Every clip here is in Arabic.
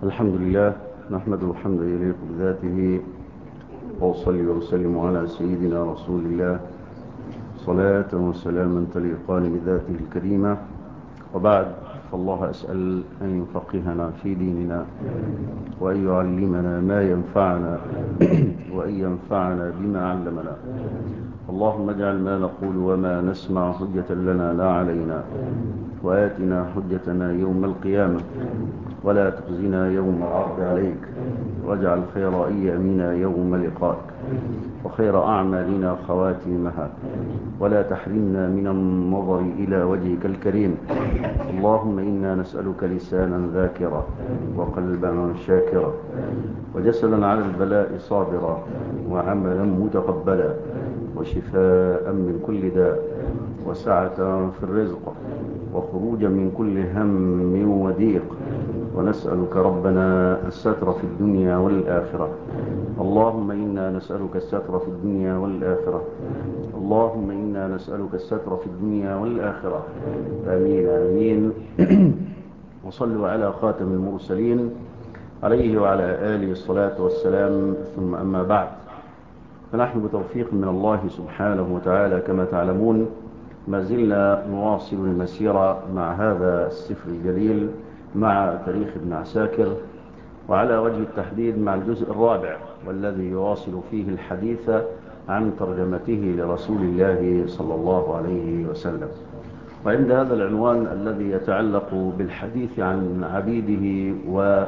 الحمد لله نحمده حمدا يليق بذاته، وأصلي وأسلم على سيدنا رسول الله صلاة وسلاما تليقان بذاته الكريمة. وبعد، فالله أسأل أن يفقهنا في ديننا وأن يعلمنا ما ينفعنا وأن ينفعنا بما علمنا. اللهم اجعل ما نقول وما نسمع حجة لنا لا علينا، وآتنا حجتنا يوم القيامة، ولا تخزنا يوم العرض عليك، واجعل خير أيامنا يوم لقائك، وخير أعمالنا خواتيمها، ولا تحرمنا من النظر إلى وجهك الكريم. اللهم إنا نسألك لسانا ذاكرا، وقلبا شاكرا، وجسدا على البلاء صابرا، وعملا متقبلا، وشفاء من كل داء، وسعة في الرزق، وخروجا من كل هم وضيق. ونسألك ربنا الستر في الدنيا والآخرة. اللهم إنا نسألك الستر في الدنيا والآخرة. اللهم إنا نسألك الستر في الدنيا والآخرة. آمين آمين. وصلوا على خاتم المرسلين عليه وعلى آله الصلاة والسلام. ثم أما بعد، فنحن بتوفيق من الله سبحانه وتعالى كما تعلمون ما زلنا نواصل المسيرة مع هذا السفر الجليل، مع تاريخ ابن عساكر، وعلى وجه التحديد مع الجزء الرابع، والذي يواصل فيه الحديث عن ترجمته لرسول الله صلى الله عليه وسلم. وعند هذا العنوان الذي يتعلق بالحديث عن عبيده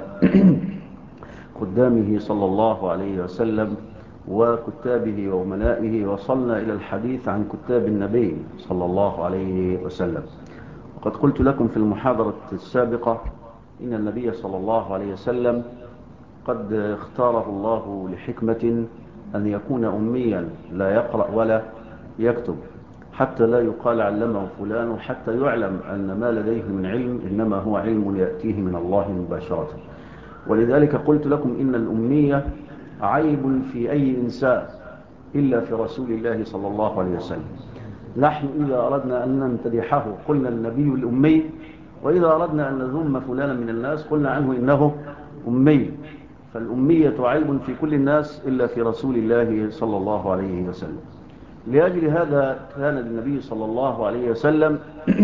وخدامه صلى الله عليه وسلم وكتابه وأمنائه، وصلنا إلى الحديث عن كتاب النبي صلى الله عليه وسلم. وقد قلت لكم في المحاضرة السابقة إن النبي صلى الله عليه وسلم قد اختاره الله لحكمة أن يكون أميا لا يقرأ ولا يكتب، حتى لا يقال علمه فلان، وحتى يعلم أن ما لديه من علم إنما هو علم يأتيه من الله مباشرة. ولذلك قلت لكم إن الأمية عيب في أي إنسان إلا في رسول الله صلى الله عليه وسلم. نحن إذا أردنا أن نمتدحه قلنا النبي الأمي، وإذا أردنا أن نذم فلانا من الناس قلنا عنه إنه أمي. فالأمية عيب في كل الناس إلا في رسول الله صلى الله عليه وسلم. لأجل هذا كان للنبي صلى الله عليه وسلم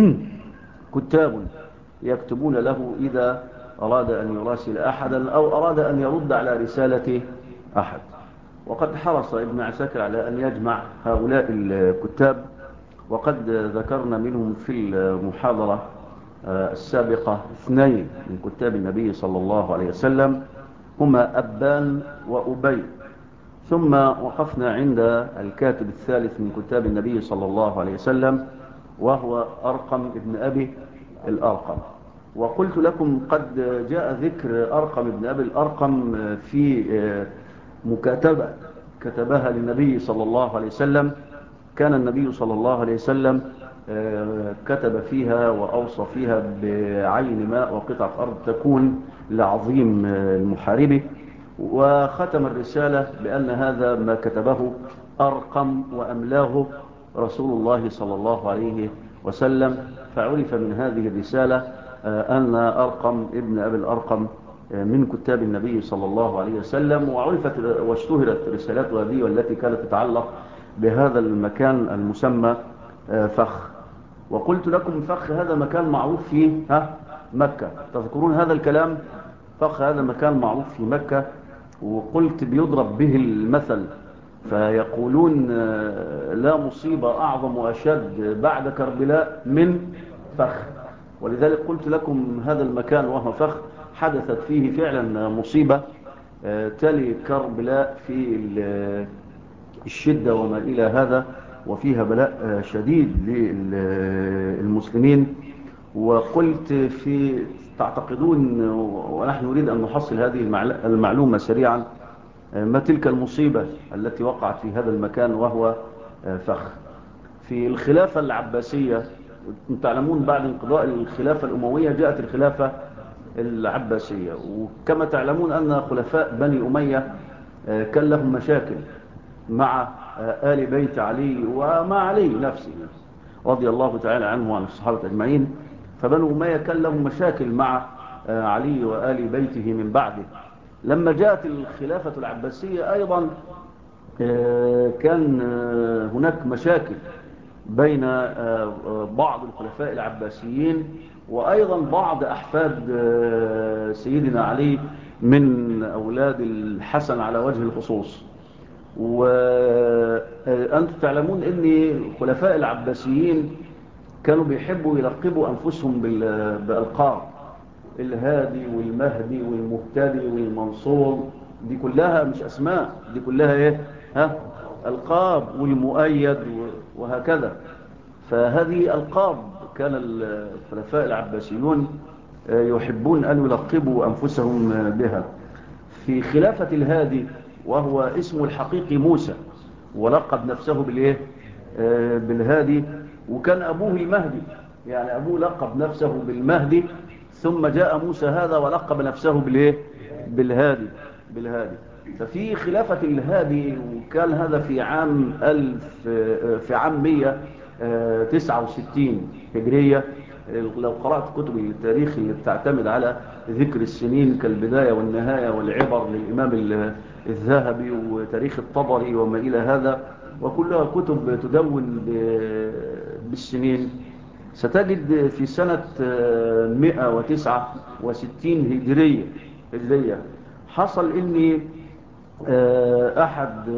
كتاب يكتبون له إذا أراد أن يراسل أحدا أو أراد أن يرد على رسالة أحد. وقد حرص ابن عساكر على أن يجمع هؤلاء الكتاب، وقد ذكرنا منهم في المحاضرة السابقة 2 من كتاب النبي صلى الله عليه وسلم، هما أبان وأبي. ثم وقفنا عند الكاتب الثالث من كتاب النبي صلى الله عليه وسلم، وهو أرقم ابن أبي الأرقم. وقلت لكم قد جاء ذكر أرقم ابن أبي الأرقم في مكاتبة كتبها للنبي صلى الله عليه وسلم. كان النبي صلى الله عليه وسلم كتب فيها وأوصى فيها بعين ماء وقطعة أرض تكون لعظيم المحارب، وختم الرسالة بأن هذا ما كتبه أرقم وأملاه رسول الله صلى الله عليه وسلم. فعرف من هذه الرسالة أن أرقم ابن أبي الأرقم من كتاب النبي صلى الله عليه وسلم، وعرفت واشتهرت رسالته هذه، والتي كانت تتعلق بهذا المكان المسمى فخ. وقلت لكم فخ هذا مكان معروف في مكة، تذكرون هذا الكلام؟ فخ هذا مكان معروف في مكة، وقلت بيضرب به المثل، فيقولون لا مصيبة أعظم وأشد بعد كربلاء من فخ. ولذلك قلت لكم هذا المكان وهو فخ حدثت فيه فعلا مصيبة تلي كربلاء في الشدة وما إلى هذا، وفيها بلاء شديد للمسلمين. وقلت تعتقدون ونحن نريد أن نحصل هذه المعلومة سريعا ما تلك المصيبة التي وقعت في هذا المكان وهو فخ؟ في الخلافة العباسية، تعلمون بعد انقضاء الخلافة الأموية جاءت الخلافة العباسية، وكما تعلمون أن خلفاء بني أمية كان لهم مشاكل مع آل بيت علي ومع علي نفسه رضي الله تعالى عنه وعن الصحابة أجمعين. فبنو أمية كان لهم مشاكل مع علي وآل بيته من بعده. لما جاءت الخلافة العباسية أيضا كان هناك مشاكل بين بعض الخلفاء العباسيين وأيضا بعض أحفاد سيدنا علي من أولاد الحسن على وجه الخصوص. وأنتم تعلمون أن الخلفاء العباسيين كانوا بيحبوا يلقبوا أنفسهم بألقاب، الهادي والمهدي والمهتدي والمنصور. دي كلها مش أسماء، دي كلها إيه؟ ألقاب، والمؤيد وهكذا. فهذه ألقاب كان الخلفاء العباسيون يحبون أن يلقبوا أنفسهم بها. في خلافة الهادي، وهو اسمه الحقيقي موسى، ولقب نفسه بالإيه؟ بالهادي. وكان أبوه المهدي، يعني أبوه لقب نفسه بالمهدي، ثم جاء موسى هذا ولقب نفسه بالإيه؟ بالهادي. ففي خلافة الهادي، وكان هذا في عام في عام 169 هجرية. لو قرأت كتب التاريخ اللي بتعتمد على ذكر السنين كالبداية والنهاية والعبر للإمام الذهبي وتاريخ الطبري وما إلى هذا، وكلها كتب تدون بالسنين، ستجد في سنة 169 هجرية حصل إن أحد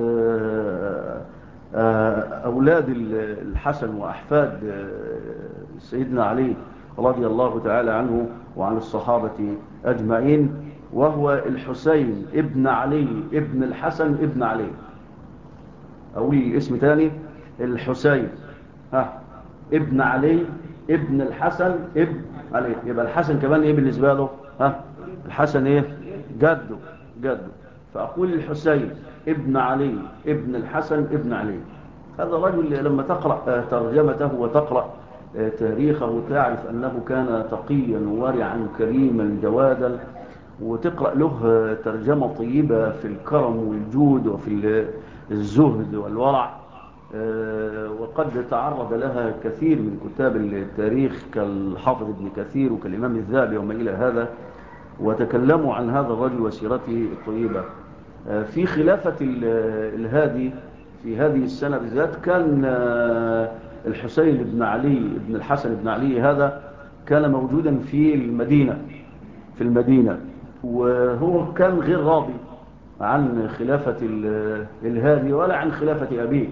أولاد الحسن وأحفاد سيدنا علي رضي الله تعالى عنه وعن الصحابة أجمعين، وهو الحسين ابن علي ابن الحسن ابن علي. أقول اسم تاني، الحسين ابن علي ابن الحسن ابن علي. يبقى الحسن كمان ايه بالنسبة له؟ الحسن ايه؟ جده. فأقول الحسين ابن علي ابن الحسن ابن علي. هذا الرجل لما تقرأ ترجمته وتقرأ تاريخه تعرف أنه كان تقيا ورعا كريما جوادا، وتقرأ له ترجمة طيبة في الكرم والجود وفي الزهد والورع. وقد تعرض لها كثير من كتاب التاريخ كالحافظ ابن كثير وكالإمام الذهبي وما إلى هذا، وتكلموا عن هذا الرجل وسيرته الطيبة. في خلافة الهادي في هذه السنة بالذات كان الحسين بن علي بن الحسن بن علي هذا كان موجودا في المدينة، وهو كان غير راضي عن خلافة الهادي ولا عن خلافة أبيه،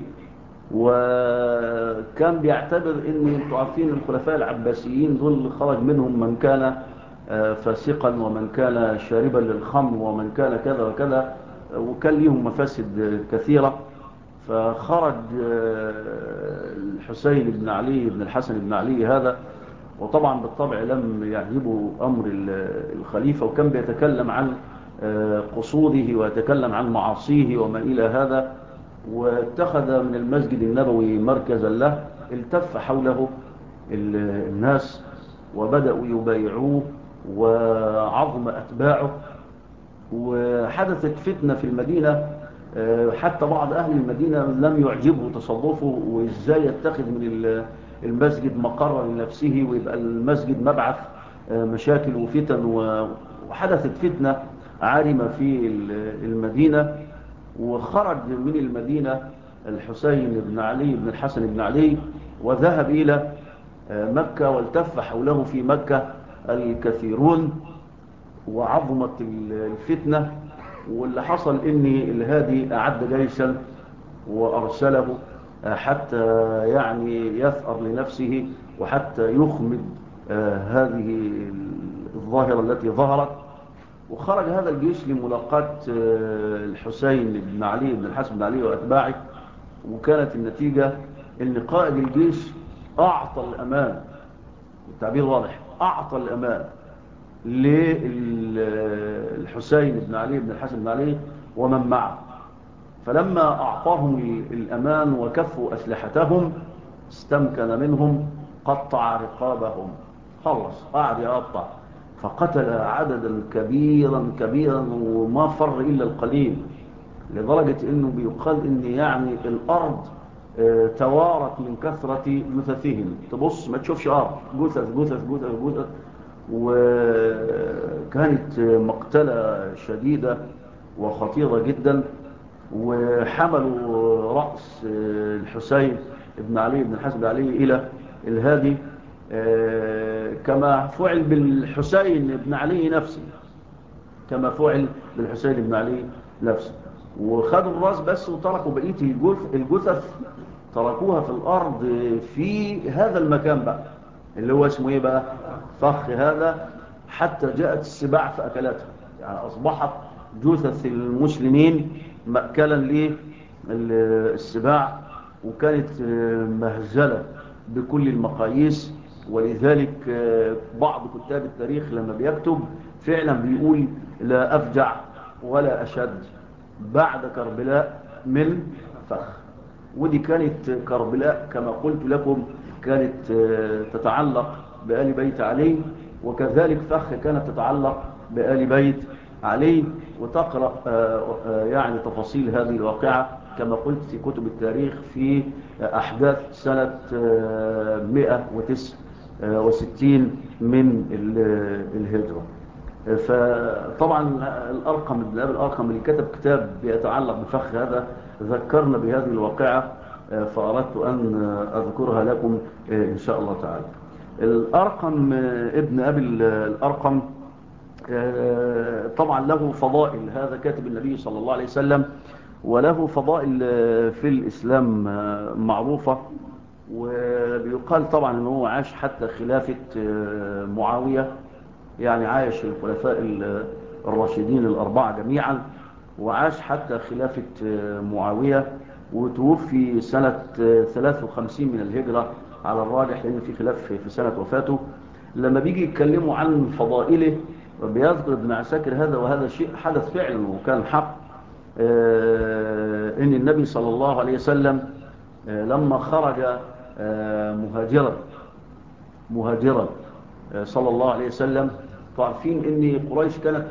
وكان بيعتبر ان انتوا عارفين الخلفاء العباسيين دول خرج منهم من كان فاسقا ومن كان شاربا للخمر ومن كان كذا وكذا، وكان ليهم مفاسد كثيرة. فخرج الحسين بن علي بن الحسن بن علي هذا، وطبعا بالطبع لم يعجبه أمر الخليفة، وكان بيتكلم عن قصوره ويتكلم عن معاصيه وما إلى هذا، واتخذ من المسجد النبوي مركزا له. التف حوله الناس وبدأوا يبايعوه وعظم أتباعه، وحدثت فتنة في المدينة. حتى بعض أهل المدينة لم يعجبه تصرفه، وإزاي يتخذ من المسجد مقرا لنفسه ويبقى المسجد مبعث مشاكل وفتن. وحدثت فتنة عارمة في المدينة، وخرج من المدينة الحسين بن علي بن الحسن بن علي وذهب إلى مكة، والتف حوله في مكة الكثيرون وعظمت الفتنة. واللي حصل إن الهادي أعد جيشا وأرسله حتى يعني يثأر لنفسه وحتى يخمد هذه الظاهرة التي ظهرت. وخرج هذا الجيش لملاقاة الحسين بن علي بن الحسن بن علي وأتباعه، وكانت النتيجة أن قائد الجيش أعطى الأمان، التعبير واضح، أعطى الأمان للحسين بن علي بن الحسن بن علي ومن معه. فلما أعطاهم الأمان وكفوا أسلحتهم استمكن منهم، قطع رقابهم، خلص قاعد يقطع، فقتل عددا كبيرا وما فر إلا القليل، لدرجة أنه بيقال أن يعني الأرض توارت من كثرة جثثهم. تبص ما تشوفش أرض، جثث. وكانت مقتلة شديدة وخطيرة جدا. وحملوا رأس الحسين بن علي بن الحسن بن علي إلى الهادي، كما فعل بالحسين بن علي نفسه، كما فعل بالحسين بن علي نفسه. وخدوا الراس بس وتركوا بقية الجثث، تركوها في الأرض في هذا المكان بقى اللي هو اسمه ايه بقى، فخ هذا، حتى جاءت السباع فأكلتها. يعني أصبحت جثث المسلمين مأكلا للسباع، وكانت مهزلة بكل المقاييس. ولذلك بعض كتاب التاريخ لما بيكتب فعلا بيقول لا أفجع ولا أشد بعد كربلاء من فخ. ودي كانت كربلاء كما قلت لكم كانت تتعلق بآل بيت علي، وكذلك فخ كانت تتعلق بآل بيت علي. وتقرأ يعني تفاصيل هذه الواقعة كما قلت في كتب التاريخ في أحداث سنة 169 من الهجرة. فطبعا الأرقم بن أبي الأرقم اللي كتب كتاب بيتعلق بفخ هذا ذكرنا بهذه الواقعة، فأردت أن أذكرها لكم إن شاء الله تعالى. الأرقم ابن أبي الأرقم طبعا له فضائل، هذا كاتب النبي صلى الله عليه وسلم، وله فضائل في الإسلام معروفة. وبيقال طبعا أنه عاش حتى خلافة معاوية، يعني عاش الخلفاء الراشدين الأربعة جميعا، وعاش حتى خلافة معاوية، وتوفي سنة 53 من الهجرة على الراجح، لأن في خلاف في سنة وفاته. لما بيجي يتكلموا عن فضائله بيذكر ابن عساكر هذا، وهذا شيء حدث فعلا وكان حق، إن النبي صلى الله عليه وسلم لما خرج مهاجرا صلى الله عليه وسلم، تعرفين ان قريش كانت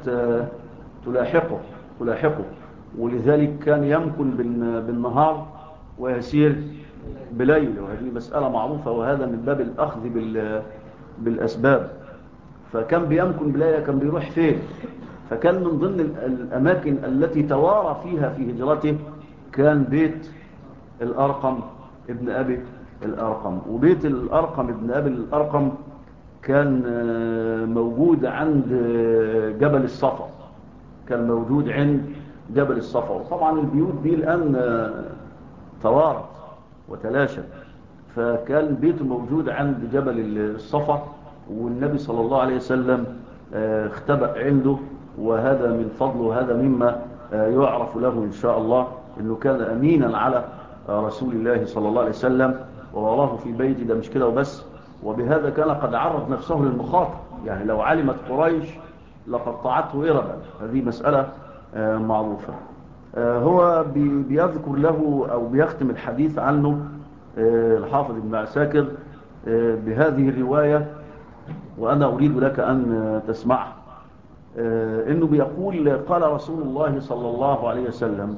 تلاحقه، ولذلك كان يمكن بالنهار ويسير بليل، وهذه مسألة معروفة، وهذا من باب الأخذ بالأسباب. فكان بيمكن بليل، كان بيروح فين؟ فكان من ضمن الأماكن التي توارى فيها في هجرته كان بيت الأرقم ابن أبي الأرقم. وبيت الأرقم ابن أبي الأرقم كان موجود عند جبل الصفا، كان موجود عند جبل الصفا. وطبعا البيوت دي الآن توارت وتلاشت، فكان بيته موجود عند جبل الصفا، والنبي صلى الله عليه وسلم اختبأ عنده، وهذا من فضله، وهذا مما يعرف له إن شاء الله أنه كان أمينا على رسول الله صلى الله عليه وسلم، ووراه في بيته. ده مش كده وبس، وبهذا كان قد عرض نفسه للمخاطر، يعني لو علمت قريش لقطعته إربا، هذه مسألة معروفة. هو بيذكر له أو بيختم الحديث عنه الحافظ ابن عساكر بهذه الرواية، وأنا أريد لك أن تسمعها. إنه بيقول قال رسول الله صلى الله عليه وسلم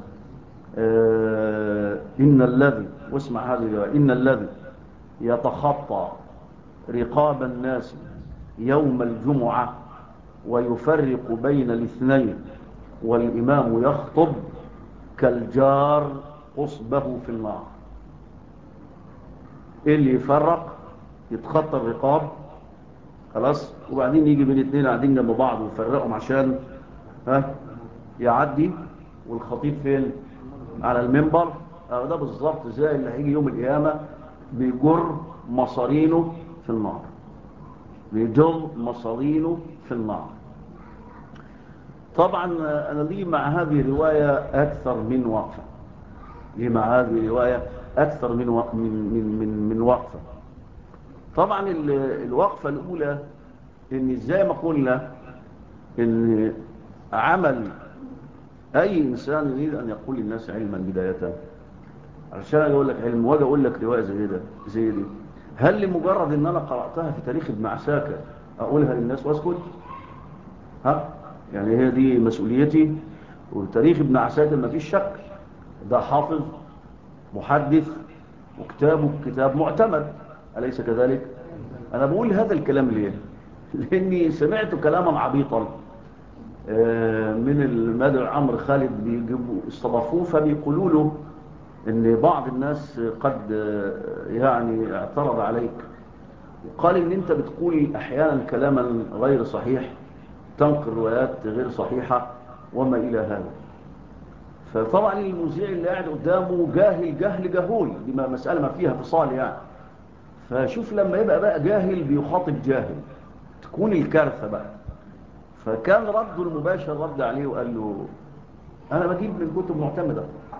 إن الذي، واسمع هذه الرواية، إن الذي يتخطى رقاب الناس يوم الجمعة ويفرق بين الاثنين والإمام يخطب كالجار قصبه في النار. إيه اللي يفرق؟ يتخطى الرقاب خلاص، وبعدين يجي بين اثنين قاعدين جنب بعض ويفرقهم عشان يعدي، والخطيب فين؟ على المنبر. ده بالظبط زي اللي هيجي يوم القيامة بيجر مصارينه في النار، بيجر مصارينه في النار. طبعا أنا لي مع هذه الرواية أكثر من وقفة، لي مع هذه الرواية أكثر من وقفة. طبعا الوقفة الأولى إن زي ما قلنا إن عمل أي إنسان يريد أن يقول للناس علما بداية، عشان أقول لك علم واجي أقول لك رواية زي دي، هل لمجرد إن أنا قرأتها في تاريخ ابن عساكر أقولها للناس وأسكت؟ يعني هي دي مسؤوليتي؟ وتاريخ ابن عساكر ما فيش شك ده حافظ محدث، وكتابه كتاب معتمد، أليس كذلك؟ أنا بقول هذا الكلام ليه؟ لاني سمعت كلاما عبيطا من المدعو عمرو خالد بيجيبوا استضافوه فبيقولوا له ان بعض الناس قد يعني اعترض عليك وقال ان انت بتقول احيانا كلاما غير صحيح، تنقل روايات غير صحيحة وما الى هذا. فطبعا المذيع اللي قاعد قدامه جاهل جهل جهول، دي مسألة ما فيها فصال يعني. فشوف لما يبقى بقى جاهل بيخاطب جاهل تكون الكارثة بقى. فكان رده المباشر رد عليه وقال له انا بجيب من كتب معتمدة.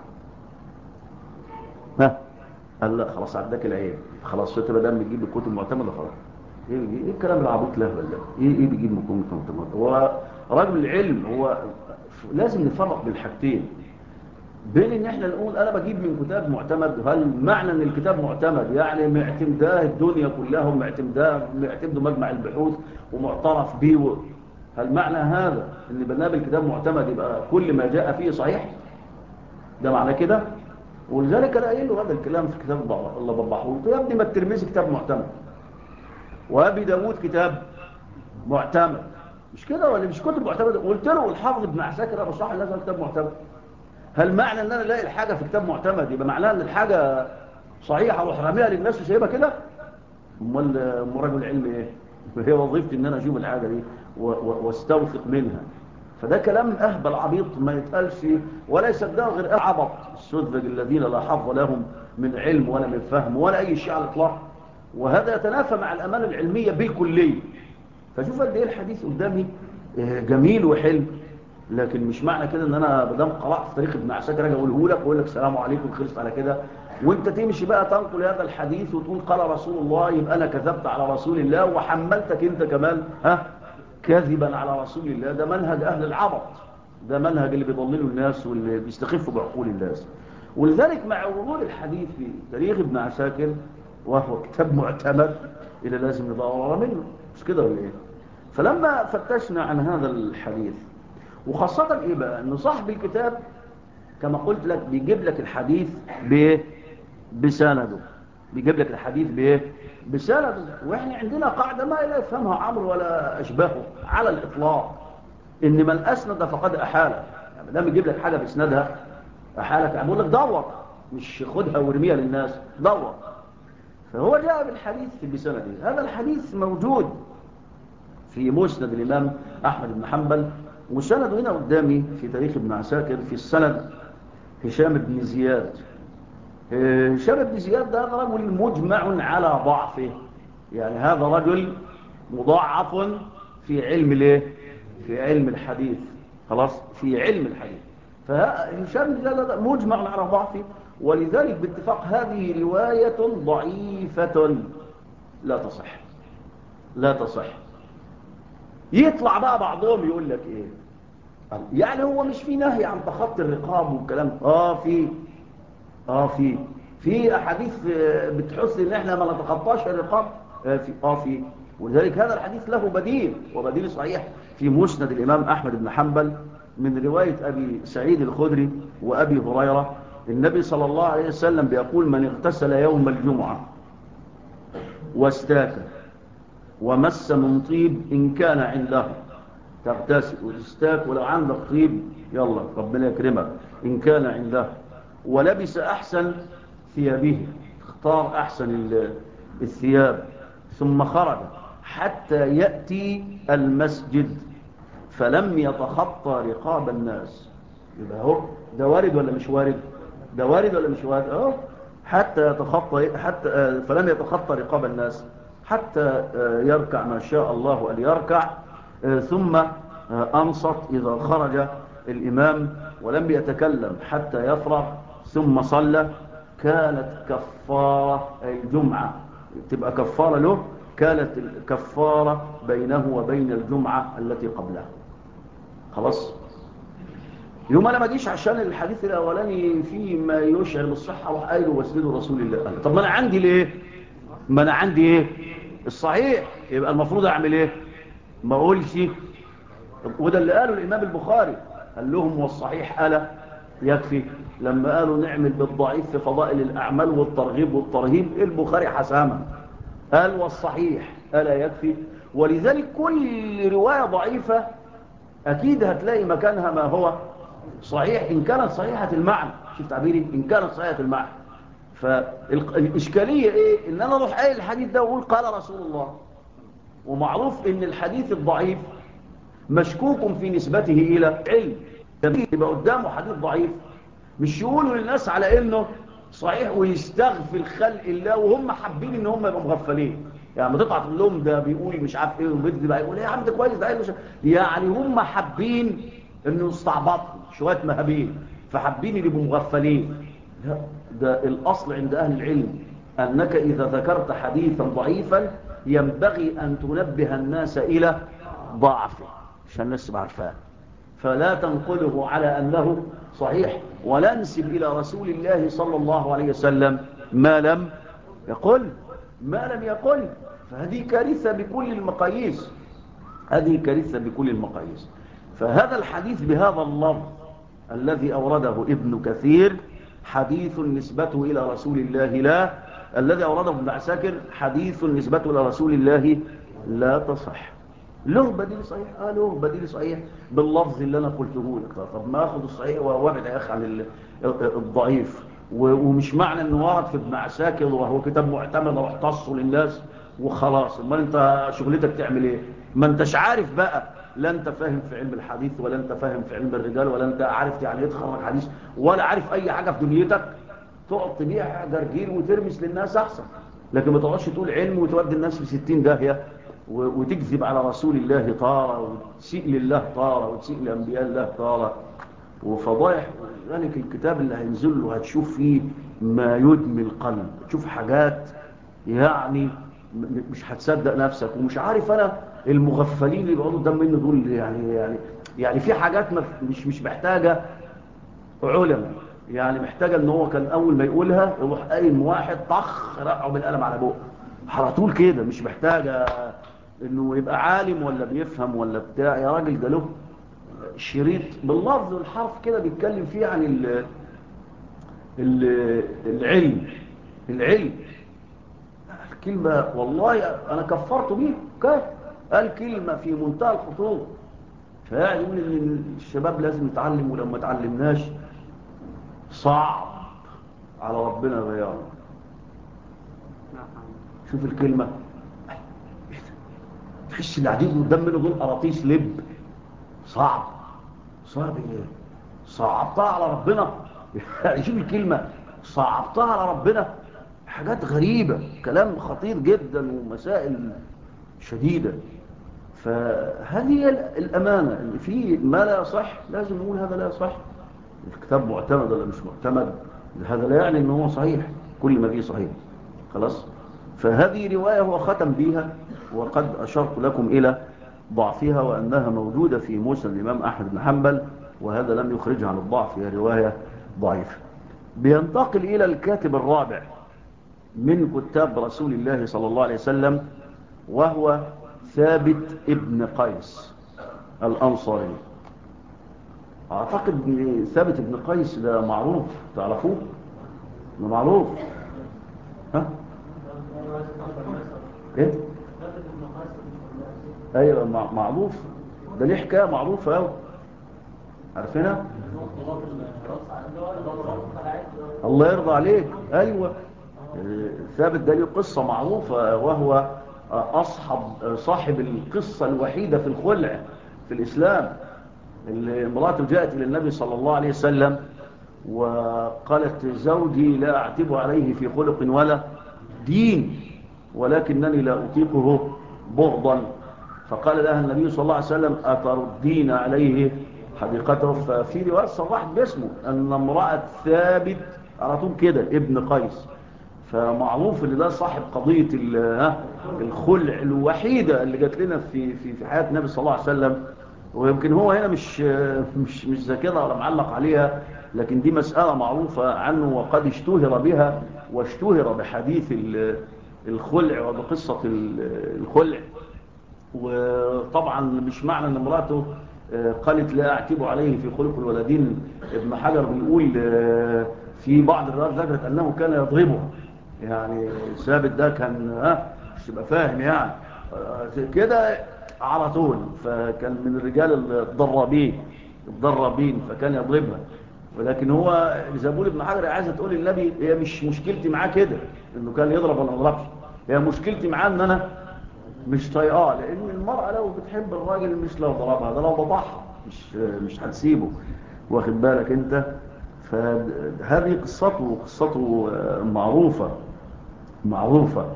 ها قال لا خلاص عداك العيب، خلاص انت بدل بتجيب الكتب معتمدة خلاص. ايه الكلام العبيط لهبل ده؟ ايه بيجيب من كتب معتمدة؟ هو رجل العلم هو لازم نفرق بين الحاجتين، بين ان احنا نقول انا بجيب من كتاب معتمد، هل معنى ان الكتاب معتمد يعني معتمداه الدنيا كلها معتمده مجمع البحوث ومعترف به؟ هل معنى هذا ان برنامج الكتاب معتمد يبقى كل ما جاء فيه صحيح؟ ده معنى كده. ولذلك انا قايل له هذا الكلام في كتاب الله ببحوث، يا ابني ما الترمذي كتاب معتمد وابي داود كتاب معتمد، مش كده ولا مش كتب معتمد؟ قلت له الحافظ ابن عساكر ابو صالح لازم كتاب معتمد. هل معنى ان انا الاقي الحاجه في كتاب معتمد يبقى معناها ان الحاجه صحيحه اروح راميها للناس وسايبها كده؟ امال رجل العلم ايه؟ هي وظيفتي ان انا اشوف الحاجه دي واستوثق منها. فده كلام اهبل عبيط ما يتقالش ولا يصدقه غير عبط السذج الذين لا حظ لهم من علم ولا من فهم ولا اي شيء على الاطلاق. وهذا يتنافى مع الامانه العلميه بالكليه. فشوف قد ايه الحديث قدامي جميل وحلو، لكن مش معنى كده ان انا بدام قرات في تاريخ ابن عساكر اجي اقوله لك واقول لك السلام عليكم خلصت على كده، وانت تمشي بقى تنقل هذا الحديث وتقول قال رسول الله، يبقى انا كذبت على رسول الله وحملتك انت كمان كذبا على رسول الله. ده منهج اهل العبط، ده منهج اللي بيضللوا الناس واللي بيستخفوا بعقول الناس. ولذلك مع ورود الحديث في تاريخ ابن عساكر وهو كتاب معتمد اللي لازم ندور منه، مش كده ولا ايه؟ فلما فتشنا عن هذا الحديث، وخاصة ايه بقى ان صاحب الكتاب كما قلت لك بيجيب لك الحديث بسنده، بيجيب لك الحديث بسنده. واحنا عندنا قاعدة ما لا يفهمها عمرو ولا اشباهه على الاطلاق، ان من اسند فقد احاله. يعني ده بيجيب لك حاجة باسنادها احالك، يعني بقول لك دور مش خدها وارميها للناس، دور. فهو جاء بالحديث بسنده. هذا الحديث موجود في مسند الإمام أحمد بن حنبل، وسند هنا قدامي في تاريخ ابن عساكر في السند هشام بن زياد. هشام بن زياد ده رجل مجمع على ضعفه، يعني هذا رجل مضاعف في علم الايه؟ في علم الحديث، خلاص في علم الحديث. فهشام بن زياد مجمع على ضعفه، ولذلك باتفاق هذه رواية ضعيفة لا تصح، لا تصح. يطلع بقى بعضهم يقول لك ايه؟ يعني هو مش في نهي عن تخطي الرقاب والكلام؟ في احاديث بتحث ان احنا ما نتخطاش الرقاب. في ولذلك هذا الحديث له بديل وبديل صحيح في مسند الامام احمد بن حنبل من روايه ابي سعيد الخدري وابي هريره. النبي صلى الله عليه وسلم بيقول من اغتسل يوم الجمعه واستاك ومس من طيب ان كان عنده، تغتسل وتستاك ولو عندك طيب يلا ربنا يكرمك إن كان عنده، ولبس أحسن ثيابه، اختار أحسن الثياب، ثم خرج حتى يأتي المسجد فلم يتخطى رقاب الناس. يبقى هو ده وارد ولا مش وارد؟ ده وارد ولا مش وارد؟ حتى يتخطى فلم يتخطى رقاب الناس حتى يركع ما شاء الله أن يركع، ثم أنصت إذا خرج الإمام ولم يتكلم حتى يفرغ، ثم صلى. كانت كفارة الجمعة، تبقى كفارة له، كانت كفارة بينه وبين الجمعة التي قبلها. خلاص يوم أنا ما جيش عشان الحديث الأولاني فيه ما يشعر بالصحة وقايله واسنده رسول الله قال. طب ما أنا عندي ليه؟ ما أنا عندي إيه؟ الصحيح. يبقى المفروض أعمل إيه؟ ما أقولش. وده اللي قاله الإمام البخاري، قال لهم والصحيح ألا يكفي. لما قالوا نعمل بالضعيف في فضائل الأعمال والترغيب والترهيب، البخاري حسامة قال والصحيح ألا يكفي. ولذلك كل رواية ضعيفة أكيد هتلاقي مكانها ما هو صحيح إن كانت صحيحة المعنى. شوف تعبيري، إن كانت صحيحة المعنى. فالإشكالية إيه؟ إن أنا أروح قايل الحديث ده وأقول قال رسول الله، ومعروف إن الحديث الضعيف مشكوك في نسبته إلى علم. يبقى قدامه حديث ضعيف مش يقولوا للناس على إنه صحيح ويستغفل خلق الله وهم حابين إن هم يبقوا مغفلين. يعني ما تطلع تقول لهم ده بيقول مش عارف إيه وبيكذب، يقول إيه يا عم ده كويس ده مش يعني هم حابين إنه يستعبطوا شوية مهابين، فحابين يبقوا مغفلين. لا، ده الأصل عند أهل العلم أنك إذا ذكرت حديثا ضعيفا ينبغي أن تنبه الناس إلى ضعفه عشان الناس بعرفاه، فلا تنقله على أنه صحيح ولا نسب إلى رسول الله صلى الله عليه وسلم ما لم يقل. فهذه كارثة بكل المقاييس، فهذا الحديث بهذا اللفظ الذي أورده ابن كثير حديث نسبته إلى رسول الله لا، الذي أورده ابن عساكر حديث نسبته إلى رسول الله لا تصح. له بديل صحيح؟ له بديل صحيح باللفظ اللي أنا قلته لك. طب ما أخذ الصحيح وابعد يا أخي عن الضعيف. ومش معنى أنه ورد في ابن عساكر وهو كتاب معتمد واحتصه للناس وخلاص، ما أنت شغلتك تعمل إيه؟ ما أنتش عارف بقى، لا أنت فاهم في علم الحديث ولا أنت فاهم في علم الرجال ولا أنت عارف يعني إيه تخرج حديث ولا عارف أي حاجة في دنيتك، تقعد تبيع جرجير وترمس للناس أحسن. لكن ما تقعدش تقول علم وتودي الناس في 60 داهية وتكذب على رسول الله طارة وتسيء لله طارة وتسيء لأنبياء الله طارة وفضائح. ذلك الكتاب اللي هينزل له هتشوف فيه ما يدمي القلب، تشوف حاجات يعني مش هتصدق نفسك. ومش عارف أنا المغفلين اللي بيقعدوا قدام منه دول يعني في حاجات مش محتاجة علماء، يعني محتاجة ان هو كان اول ما يقولها يروح قايم واحد طخ رقعه بالقلم على بقه على طول كده، مش محتاجة انه يبقى عالم ولا بيفهم ولا بتاع. يا راجل ده له شريط باللفظ والحرف كده بيتكلم فيه عن العلم. الكلمة والله انا كفرت بيه قال كلمة في منتهى الخطوره. فيعني يقول ان الشباب لازم يتعلم ولو ما تعلمناش صعب على ربنا غيره. شوف الكلمة، تحس اللي قاعدين قدام منه دول قراطيس لب. صعب ايه؟ صعبتها على ربنا. يعني شوف الكلمة، صعبتها على ربنا. حاجات غريبة، كلام خطير جدا ومسائل شديدة. فهذه الأمانة اللي في ما لا يصح لازم نقول هذا لا يصح. الكتاب معتمد ولا مش معتمد هذا لا يعني انه هو صحيح، كل ما فيه صحيح خلاص. فهذه رواية هو ختم بها وقد أشرت لكم إلى ضعفها وأنها موجودة في مسند الإمام أحمد بن حنبل، وهذا لم يخرجها عن الضعف، هي رواية ضعيفة. بينتقل إلى الكاتب الرابع من كتاب رسول الله صلى الله عليه وسلم، وهو ثابت ابن قيس الأنصاري. أعتقد أن ثابت ابن قيس ده معروف، تعرفوه؟ ده معروف. ها؟ إيه؟ أيوة معروف، ده ليه حكاية معروفة أوي عارفينها؟ الله يرضى عليك. أيوة ثابت ده ليه قصة معروفة، وهو صاحب القصة الوحيدة في الخلع في الإسلام. امراته جاءت إلى النبي صلى الله عليه وسلم وقالت زوجي لا أعتب عليه في خلق ولا دين ولكنني لا أطيقه بغضا. فقال لها النبي صلى الله عليه وسلم أتردين عليه حديقته؟ ففي رواية صرحت باسمه أن امرأة ثابت على طول كده ابن قيس. فمعروف ان ده صاحب قضية الخلع الوحيدة اللي جات لنا في حياة النبي صلى الله عليه وسلم. ويمكن هو هنا مش ذاكرها ولا معلق عليها، لكن دي مسألة معروفة عنه وقد اشتهر بها واشتهر بحديث الخلع وبقصة الخلع. وطبعا مش معنى ان امراته قالت لا اعتب عليه في خلق الولدين. ابن حجر بيقول في بعض الروايات ذكرت انه كان يضربه، يعني ثابت ده كان مش تبقى فاهم يعني كده على طول. فكان من الرجال الضرابين فكان يضربها. ولكن هو زبول بن حجر عايزه تقول للنبي هي مش مشكلتي معاه كده انه كان يضرب ولا ما يضربش، هي مشكلتي معاه ان انا مش طايقاه، لان المرأة لو بتحب الراجل مش لو ضربها، ده لو بطحها مش هتسيبه، واخد بالك انت. فهذه قصته معروفة.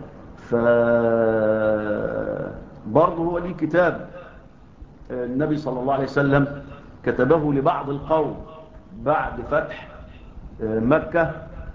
برضه هو ليه كتاب النبي صلى الله عليه وسلم كتبه لبعض القوم بعد فتح مكة.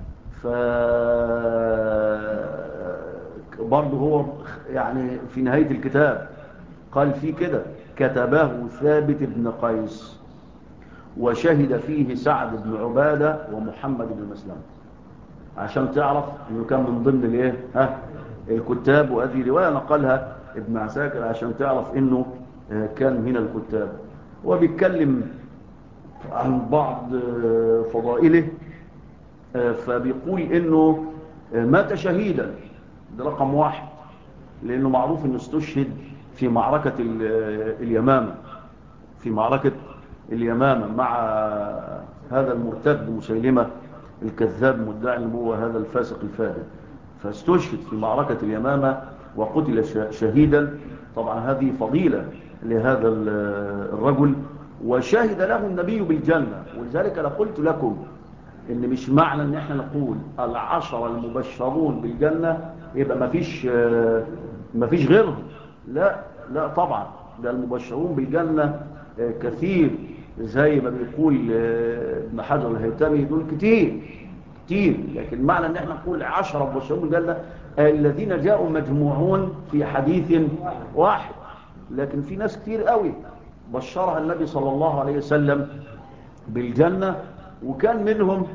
برضه هو يعني في نهاية الكتاب قال فيه كده: كتبه ثابت بن قيس وشهد فيه سعد بن عبادة ومحمد بن مسلم، عشان تعرف انه كان من ضمن الايه الكتاب. وهذه رواية نقلها ابن عساكر عشان تعرف انه كان من الكتاب. وبيتكلم عن بعض فضائله، فبيقول انه مات شهيدا، ده رقم 1، لانه معروف انه استشهد في معركة اليمامة، في معركة اليمامة مع هذا المرتد مسيلمة الكذاب مدعي النبوة، هذا الفاسق الفاجر، فاستشهد في معركة اليمامة وقتل شهيدا. طبعا هذه فضيلة لهذا الرجل، وشهد له النبي بالجنة. ولذلك أنا قلت لكم ان مش معنى ان احنا نقول 10 المبشرون بالجنة يبقى مفيش غيرهم، لا طبعا، ده المبشرون بالجنة كثير، زي ما بيقول ابن حجر الهيثمي دول كتير، لكن معنى ان احنا نقول 10 مبشرون بالجنة الذين جاءوا مجموعون في حديث واحد، لكن في ناس كتير قوي بشرها النبي صلى الله عليه وسلم بالجنة. وكان منهم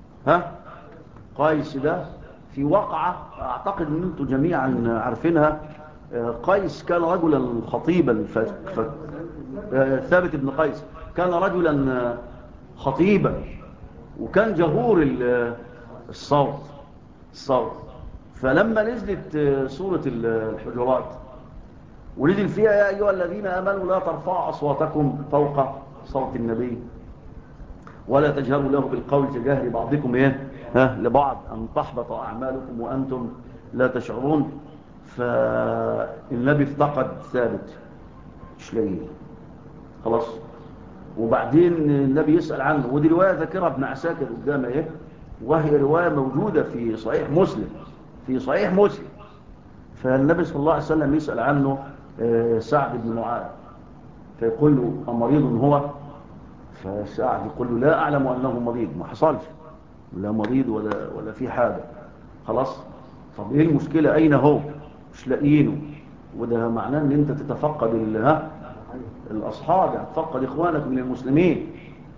قيس ده في وقعة اعتقد ان انتم جميعا عارفينها. قيس كان رجلا خطيبا، ثابت بن قيس كان رجلا خطيبا، وكان جهور الصوت. فلما نزلت سورة الحجرات ونزل فيها يا أيها الذين آمنوا لا ترفعوا أصواتكم فوق صوت النبي ولا تجهروا له بالقول كجهر بعضكم لبعض أن تحبط أعمالكم وأنتم لا تشعرون. فالنبي افتقد ثابت، مش لاقيه خلاص. وبعدين النبي يسأل عنه، ودي رواية ذكرها ابن عساكر قدامه وهي رواية موجودة في صحيح مسلم. فالنبي صلى الله عليه وسلم يسأل عنه سعد بن معاذ، فيقول له أمريض هو؟ فسعد يقول له لا أعلم أنه مريض، ما حصلش، لا مريض ولا في حاجة خلاص. طب إيه المشكلة؟ أين هو؟ مش لاقيينه. وده معناه أن أنت تتفقد الأصحاب، يعني تتفقد إخوانك من المسلمين،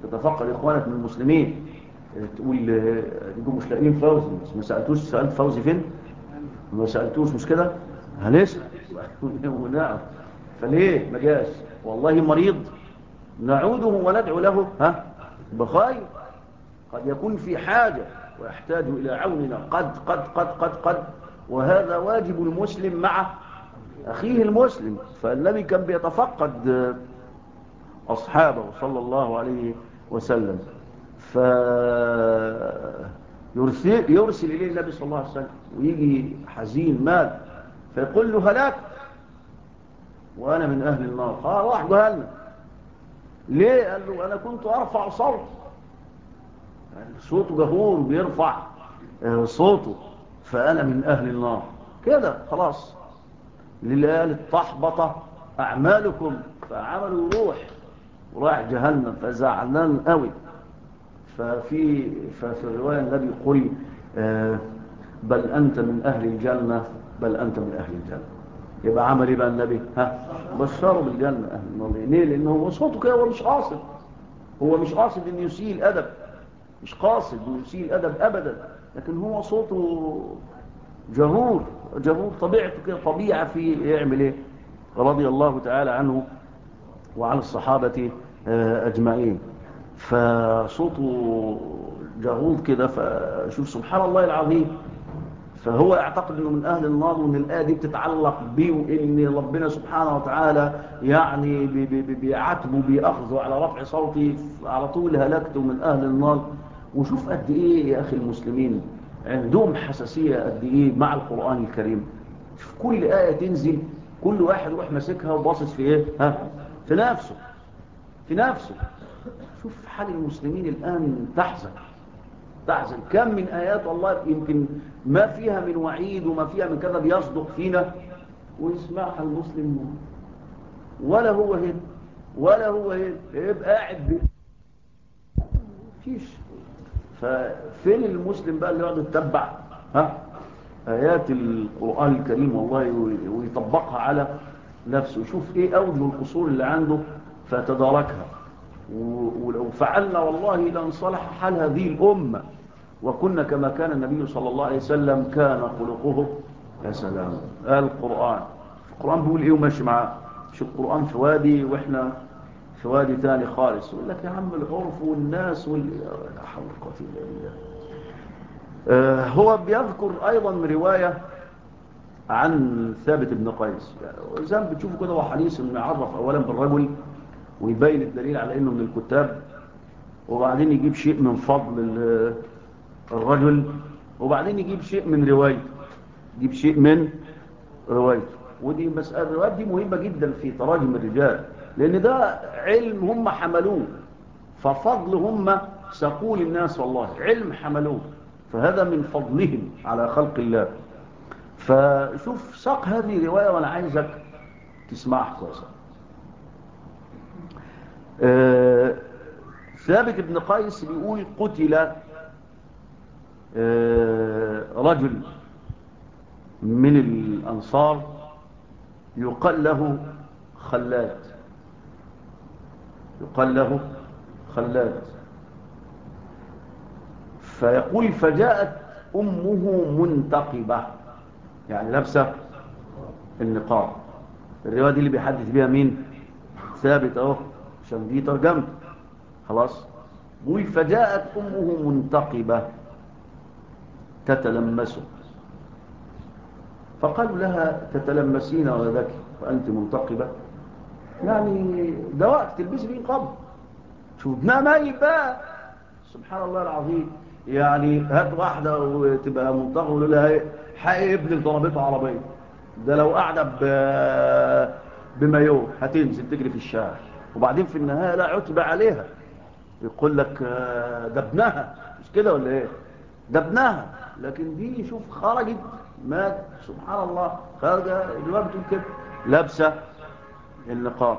تقول يقول مش لاقيين فوزي، ما سألت فوزي فين؟ ما سألتوش، مش كده؟ هنسأل ونعم. فليه ما جاش؟ والله مريض، نعوده وندعو له بخير، قد يكون في حاجة ويحتاج إلى عوننا، قد وهذا واجب المسلم مع أخيه المسلم. فالنبي كان بيتفقد أصحابه صلى الله عليه وسلم، يرسل إليه النبي صلى الله عليه وسلم ويجي حزين مات، فيقول له هلاك وأنا من أهل النار. قال راح جهنم. ليه؟ قال له أنا كنت أرفع صوت، يعني صوته جهور بيرفع صوته، فأنا من أهل النار. كده خلاص، لله قال تحبط أعمالكم، فعملوا وراح جهنم، فزعلان قوي. ففي الرواية النبي يقول بل أنت من أهل الجنة، يبقى عمل ايه بقى النبي؟ بشره بالجنة أهل النار. ليه؟ لأنه هو صوته كده، هو مش قاصد أن يسيء الأدب، أبدا، لكن هو صوته جهور طبيعته كده، طبيعة فيه يعمل ايه. رضي الله تعالى عنه وعن الصحابة أجمعين. فصوته جهور كده، فشوف سبحان الله العظيم. فهو يعتقد انه من اهل النار، وان الايه دي بتتعلق بيه، وان ربنا سبحانه وتعالى يعني بيعاتبه بيأخذه على رفع صوتي، على طول هلكته من اهل النار. وشوف قد ايه يا اخي المسلمين عندهم حساسيه قد ايه مع القران الكريم. شوف كل ايه تنزل كل واحد يروح ماسكها وباصص في ايه؟ في نفسه، في نفسه. شوف حال المسلمين الان، تحزن كم من آيات والله يمكن ما فيها من وعيد وما فيها من كذا بيصدق فينا، ويسمعها المسلم ولا هو هنا ولا هو هنا، يبقى قاعد فيش. ففين المسلم بقى اللي يقعد يتبع آيات القرآن الكريم والله ويطبقها على نفسه، يشوف ايه أوجه القصور اللي عنده فتداركها. ولو فعلنا والله لانصلح حال هذه الأمة، وكنا كما كان النبي صلى الله عليه وسلم كان خلقه. يا سلام، القرآن بيقول ايه وماشي معاه. مش القرآن في وادي واحنا في وادي ثاني خالص. يقول لك يا عم العرف والناس لا حول ولا قوة الا بالله. هو بيذكر ايضا رواية عن ثابت بن قيس، يعني زي ما بتشوفوا كده هو حديث انه يعرف اولا بالرجل ويبين الدليل على انه من الكتاب، وبعدين يجيب شيء من فضل الرجل، وبعدين يجيب شيء من روايته، يجيب شيء من روايته. ودي مسألة الروايات دي مهمة جدا في تراجم الرجال، لأن ده علم هم حملوه، ففضل هم سقوا للناس والله، علم حملوه، فهذا من فضلهم على خلق الله. فشوف ساق هذه رواية وأنا عايزك تسمعها كويس. ثابت بن قيس بيقول قتل رجل من الأنصار يقال له خلاد، يقال له خلاد. فيقول فجاءت أمه منتقبة، يعني لابسة النقاب. الرواية دي اللي بيحدث بها مين؟ ثابت اهو، عشان دي ترجمة خلاص. يقول فجاءت أمه منتقبة تتلمسه، فقالوا لها تتلمسين ولدك وأنت منتقبة؟ يعني ده وقت تلبسي فيه نقاب. شوف ابنها ميت بقى، سبحان الله العظيم. يعني هات واحدة وتبقى منتقبة ويقول لها حقي ابنك ضربته عربية، ده لو قاعدة بمايو هتنزل تجري في الشارع، وبعدين في النهاية لا عتب عليها، يقول لك ده ابنها، مش كده ولا ايه؟ ده ابنها. لكن دي شوف خرجت مات، سبحان الله، خارجة الوقت بتقول كده لابسة النقاب.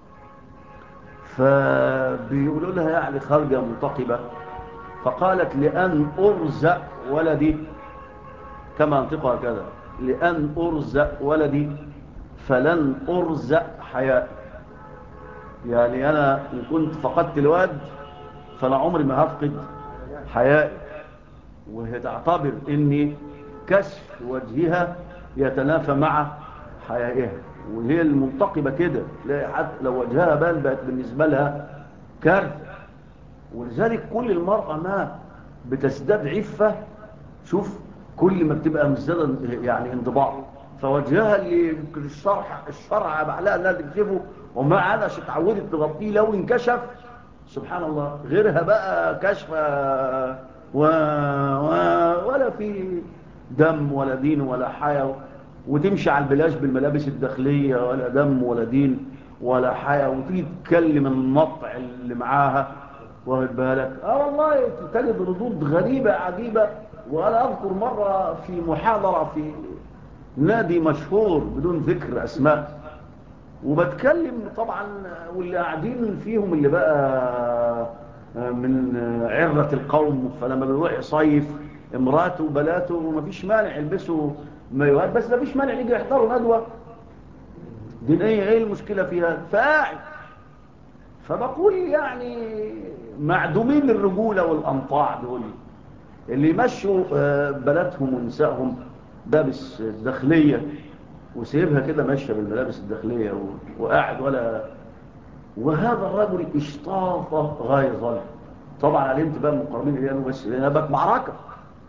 فبيقولوا لها يعني خارجة منتقبة، فقالت لأن أرزق ولدي، كما انطقها كذا، لأن أرزق ولدي فلن أرزق حياء. يعني أنا إن كنت فقدت الواد فأنا عمري ما هفقد حيائي. وهي تعتبر إن كشف وجهها يتنافى مع حيائها، وهي المنتقبة كده تلاقي حتى لو وجهها بان بقت بالنسبة لها كارثة. ولذلك كل المرأة ما بتزداد عفة، شوف كل ما بتبقى مزدادة يعني انضباط. فوجهها اللي يمكن الشرع بعلها انها تكشفه وما عادش اتعودت تغطيه، لو انكشف سبحان الله غيرها بقى كشف و... ولا في دم ولا دين ولا حياة، وتمشي على البلاش بالملابس الداخلية ولا دم ولا دين ولا حياة، وتيجي تتكلم النطع اللي معاها، واخد بالك؟ والله تجد ردود غريبة عجيبة. وانا اذكر مرة في محاضرة في نادي مشهور بدون ذكر اسماء، وبتكلم طبعا واللي قاعدين فيهم اللي بقى من عرة القوم، فلما بيروح يصيف امراته وبلاته ومفيش مانع يلبسوا مايوهات، بس مفيش مانع يجي يحضروا ندوة دينية، ايه المشكلة فيها؟ فقاعد. فبقول يعني معدومين الرجولة والأنطاع دول اللي يمشوا بلدهم ونسائهم لابس داخلية وسيبها كده ماشية بالملابس الداخلية وقاعد ولا. وهذا الرجل اشتاط غيظا. طبعا علمت بقى المقربين اللي قالوا بس هنا بقت معركة،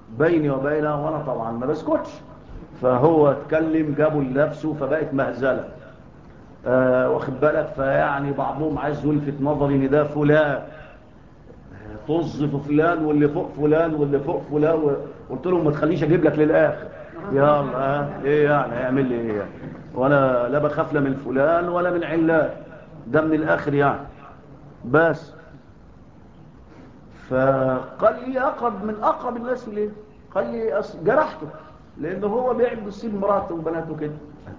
بيني وبينه، وانا طبعا ما بسكتش. فهو اتكلم جابوا لنفسه فبقت مهزله. واخد بالك؟ فيعني بعضهم عايز يلفت نظري ان ده فلان، طز في فلان واللي فوق فلان واللي فوق فلان. قلت لهم ما تخليش اجيب لك للاخر. يلا ايه يعني هيعمل لي ايه يعني؟ وانا لا بخاف لا من فلان ولا من علان، ده من الاخر يعني. بس فقال لي اقرب من اقرب الناس ليه، قال لي جرحته لانه هو بيعمل يسيب مراته وبناته كده.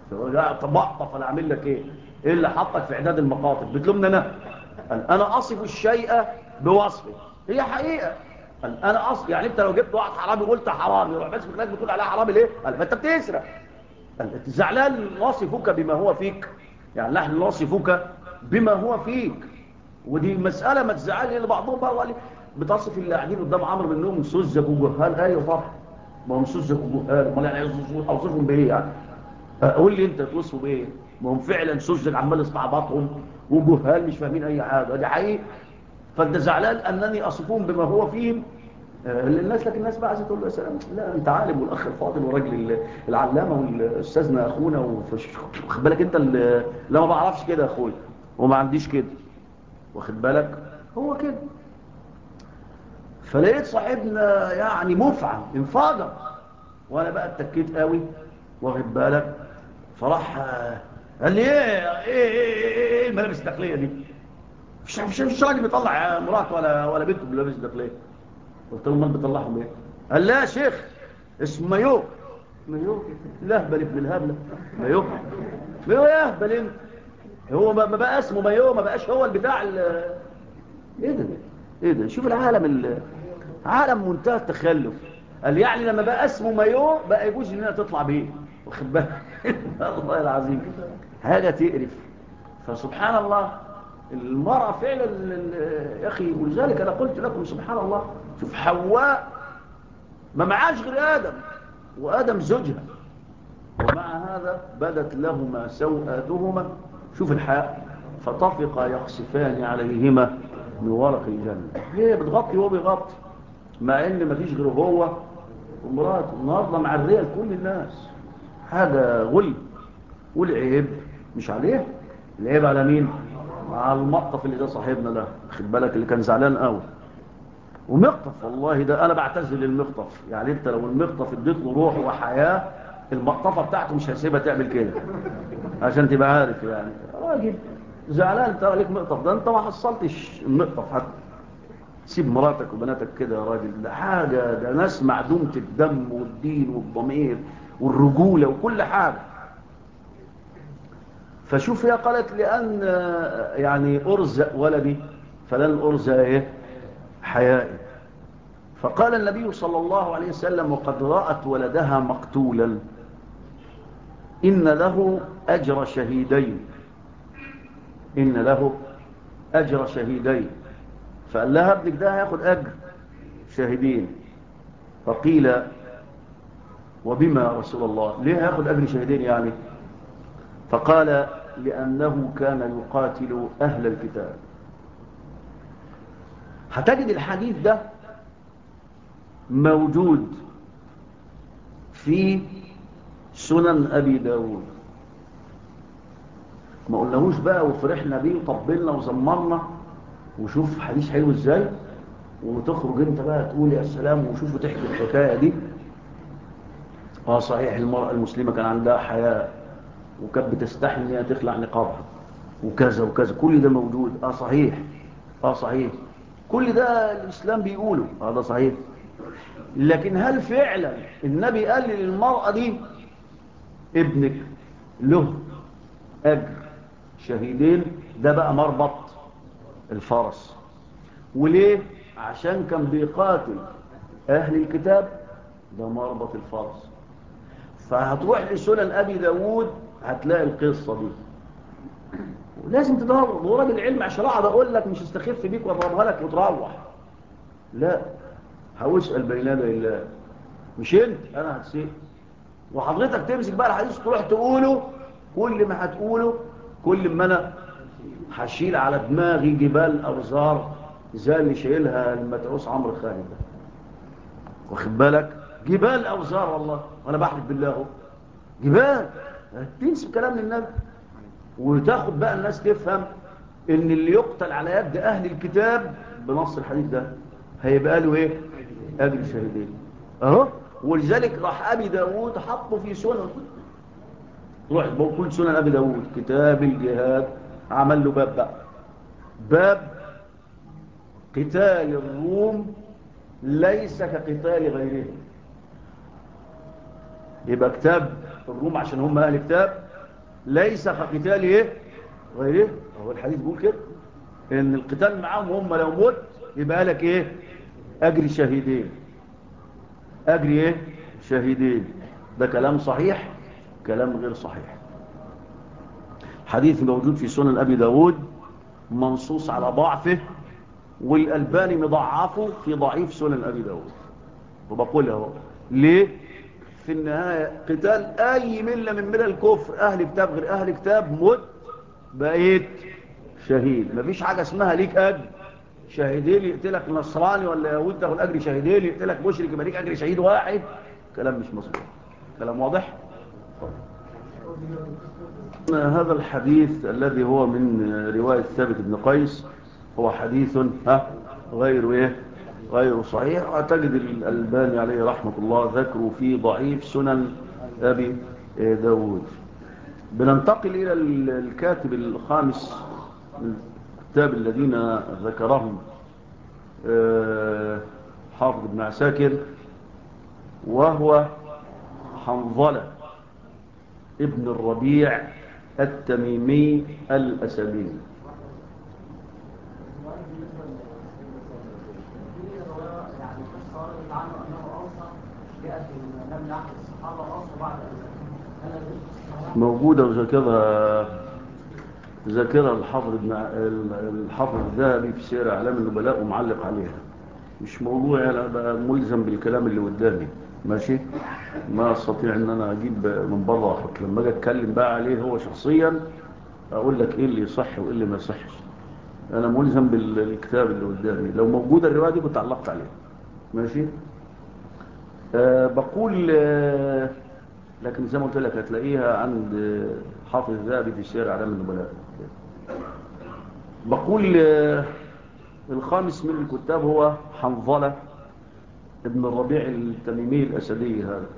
طب انا اعمل لك ايه؟ ايه اللي حطك في اعداد المقاطب بتلومني انا؟ قال انا اصف الشيء بوصفه، هي حقيقه. قال انا يعني انت لو جبت واحد حرامي وقلت حرامي يروح بس بخلاك بتقول عليه حرامي ليه؟ قال ما انت بتسرق. قال انت زعلان نصفك بما هو فيك، يعني نحن نصفك بما هو فيك. ودي مسألة ما تزعلش لبعضهم بقى، وقال لي بتصف اللي قاعدين قدام عمرو منهم سذج وجهال. ايوه طبعا، ما هم سذج وجهال، امال يعني اوصفهم بايه يعني؟ قول لي انت توصفوا بايه؟ ما هم فعلا سذج عمال استعباطهم وجهال مش فاهمين اي حاجه، دي حقيقه. فانت زعلان انني اصفهم بما هو فيهم للناس، لكن الناس بقى عايزه تقول له يا سلام، لا انت عالم والاخ الفاضل والراجل العلامه والاستاذنا اخونا واخد بالك انت لا ما بعرفش كده يا اخويا وما عنديش كده، واخد بالك؟ هو كده. فلقيت صاحبنا يعني مفعم انفجر، وانا بقى اتكيت قوي، واخد بالك؟ فراح قال لي ايه الملابس الداخليه دي؟ مش راجل بيطلع مراته ولا بنته بالملابس الداخليه. قلت له امال بيطلعهم ايه؟ قال لا يا شيخ اسمه مايو. مايو؟ لهبل ابن الهبله. مايو؟ مايو يا اهبل انت. هو ما بقى اسمه مايو، ما بقاش هو البتاع ايه ده؟ ايه ده؟ شوف العالم عالم منتهى التخلف. قال يعني لما بقى اسمه مايو بقى يجوز اننا تطلع بيه، واخد بالك؟ الله العظيم حاجه تقرف. فسبحان الله المرأة فعلا يا اخي، ولذلك انا قلت لكم سبحان الله، شوف حواء ما معاش غير ادم، وادم زوجها، ومع هذا بدت لهما سوءاتهما، شوف الحياء، فطفقا يخصفان عليهما من ورق الجنة. هي بتغطي وهو بيغطي، مع ان مفيش غير هو ومراته. النهارده معريه لكل الناس، حاجه غل. والعيب مش عليه، العيب على مين؟ على المقطف اللي ده صاحبنا ده، خد بالك، اللي كان زعلان قوي. ومقطف والله ده انا بعتزل المقطف، يعني انت لو المقطف اديت له روح وحياه المقطفه بتاعته مش هيسيبها تعمل كده، عشان تبقى عارف يعني. راجل زعلان ترى ليك مقطف، ده انت ما حصلتش المقطف حتى. سيب مراتك وبناتك كده يا راجل، ده حاجة، ده ناس معدومة الدم والدين والضمير والرجولة وكل حاجة. فشوف هي قالت لأن يعني أرزق ولدي فلن أرزق إيه؟ حيائي. فقال النبي صلى الله عليه وسلم وقد رأت ولدها مقتولا إن له أجر شهيدين، إن له أجر شهيدين. فقال لها ابنك ده هياخد أجر شاهدين. فقيل وبما يا رسول الله، ليه هياخد أجر شهيدين يعني؟ فقال لأنه كان يقاتل أهل الكتاب. هتجد الحديث ده موجود في سنن أبي داود. ما قلناهوش بقى وفرحنا بيه وطبلنا وزمرنا، وشوف حديث حلو ازاي، وتخرج انت بقى تقول يا سلام، وشوف وتحكي الحكاية دي. صحيح المرأة المسلمة كان عندها حياء وكانت بتستحي ان هي تخلع نقابها وكذا وكذا، كل ده موجود. صحيح، صحيح، كل ده الإسلام بيقوله، هذا صحيح. لكن هل فعلا النبي قال للمرأة دي ابنك له أجر شهيدين؟ ده بقى مربط الفرس. وليه؟ عشان كان بيقاتل أهل الكتاب، ده مربط الفرس. فهتروح لسنن أبي داود هتلاقي القصة دي، ولازم تدور وراجل العلم عشان اقعد اقول لك مش استخف بيك واضربها لك وتروح. لا، هوسأل بين يدي الله، مش انت، انا هتسأل. وحضرتك تمسك بقى الحديث تروح تقوله، كل ما هتقوله كل ما انا هشيل على دماغي جبال اوزار زي اللي شايلها المتعوس عمرو خالد ده. واخد بالك؟ جبال أوزار والله، وأنا بحلف بالله اهو، جبال تنسب كلام للنبي. وتاخد بقى الناس تفهم ان اللي يقتل على يد اهل الكتاب بنص الحديث ده هيبقى له ايه؟ اجر شهيدين اهو. ولذلك راح ابي داود حطه في سنن، روح كل سنن ابي داود كتاب الجهاد عمل له باب بقى، باب قتال الروم ليس كقتال غيرهم. يبقى كتاب الروم عشان هم اهل كتاب ليس كقتال ايه غيره. هو الحديث بيقول كده ان القتال معاهم هم لو موت يبقى لك ايه؟ اجر شهيدين، اجر ايه؟ شهيدين. ده كلام صحيح؟ كلام غير صحيح. حديث موجود في سنن ابي داود منصوص على ضعفه، والالباني مضعفه في ضعيف سنن ابي داود. وبقول اهو ليه؟ في النهايه قتال اي مله من ملل الكفر، اهل كتاب غير اهل كتاب، موت بقيت شهيد. مفيش حاجه اسمها ليك اجر شهيدين يقتلك نصراني ولا يهود تاخد اجر شهيدين، يقتلك مشرك يبقى ليك اجر شهيد واحد. كلام مش مظبوط. كلام واضح. هذا الحديث الذي هو من روايه ثابت بن قيس هو حديث غير ايه؟ غير صحيح. وتجد الألباني عليه رحمه الله ذكروا في ضعيف سنن ابي داود. بننتقل الى الكاتب الخامس الكتاب الذين ذكرهم حافظ بن عساكر، وهو حنظلة ابن الربيع التميمي الأسدي. موجودة ذاكرة الحافظ الذهبي في سير أعلام النبلاء ومعلق عليها. مش موضوع أنا بقى ملزم بالكلام اللي قدامي، ماشي؟ ما استطيع ان انا اجيب من بره واحط. لما اجي اتكلم بقى عليه هو شخصيا اقول لك ايه اللي يصح وايه اللي ما يصحش. انا ملزم بالكتاب اللي قدامي. لو موجوده الروايه دي كنت علقت عليها، ماشي؟ بقول لكن زي ما قلت لك هتلاقيها عند حافظ الذهبي في سير اعلام النبلاء. بقول الخامس من الكتاب هو حنظله ابن الربيع التميمي الاسدي هذا.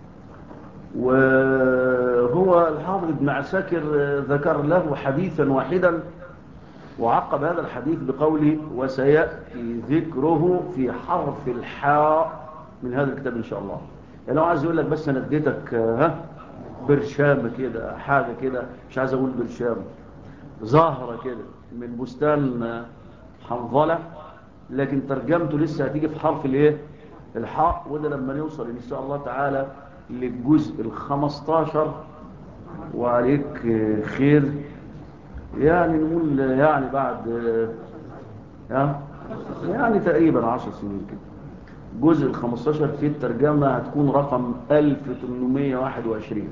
وهو الحافظ ابن عساكر ذكر له حديثا واحدا وعقب هذا الحديث بقوله وسيأتي ذكره في حرف الحاء من هذا الكتاب إن شاء الله. يعني لو عايز يقول لك بس أنا اديتك برشام كده، حاجة كده، مش عايز أقول برشام، زهرة كده من بستان حنظلة، لكن ترجمته لسه هتيجي في حرف الايه؟ الحاء. وده لما نوصل إن شاء الله تعالى للجزء 15 وعليك خير، يعني نقول يعني بعد يعني تقريبا 10 سنين كده. الجزء 15 في الترجمة هتكون رقم 1821.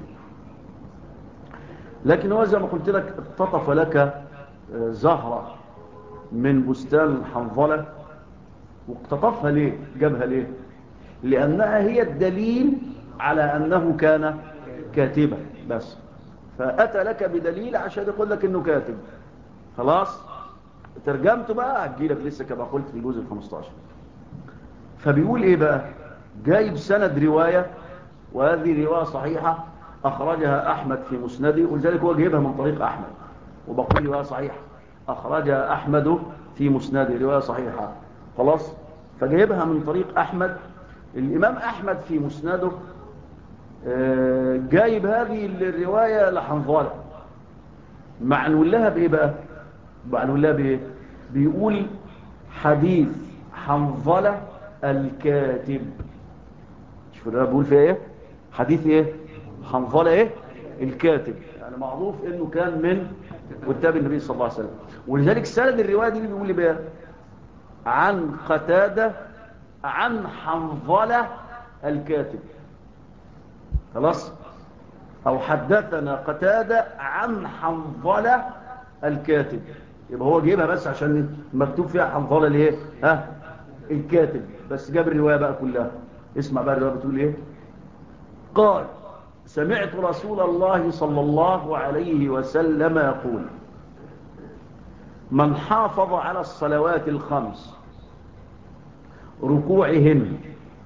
لكن هو زي ما قلت لك اقتطف لك زهرة من بستان حنظلة. واقتطفها ليه؟ جابها ليه؟ لأنها هي الدليل على أنه كان كاتبا بس. فأتى لك بدليل عشان يقول لك أنه كاتب. خلاص ترجمته بقى هتجيلك لسه كما قلت في الجزء 15. فبيقول ايه بقى؟ جايب سند رواية، وهذه رواية صحيحة أخرجها أحمد في مسنده، ولذلك هو جايبها من طريق أحمد. وبقول رواية صحيحة أخرجها أحمد في مسنده، رواية صحيحة. خلاص فجايبها من طريق أحمد. الإمام أحمد في مسنده جايب هذه الرواية لحنظلة. معنون لها بإيه بقى؟ معنون لها بإيه؟ بيقول حديث حنظلة الكاتب. شوف ده بيقول فيها ايه؟ حديث ايه؟ حنظلة ايه؟ الكاتب. يعني معروف انه كان من كتاب النبي صلى الله عليه وسلم. ولذلك سند الرواية دي بيقول لي بقى عن قتادة عن حنظلة الكاتب. خلاص؟ او حدثنا قتادة عن حنظلة الكاتب. يبقى هو جايبها بس عشان مكتوب فيها حنظلة ليه؟ الكاتب بس. جاب الرواية بقى كلها. اسمع بقى الرواية بتقول ايه. قال سمعت رسول الله صلى الله عليه وسلم يقول من حافظ على الصلوات الخمس ركوعهن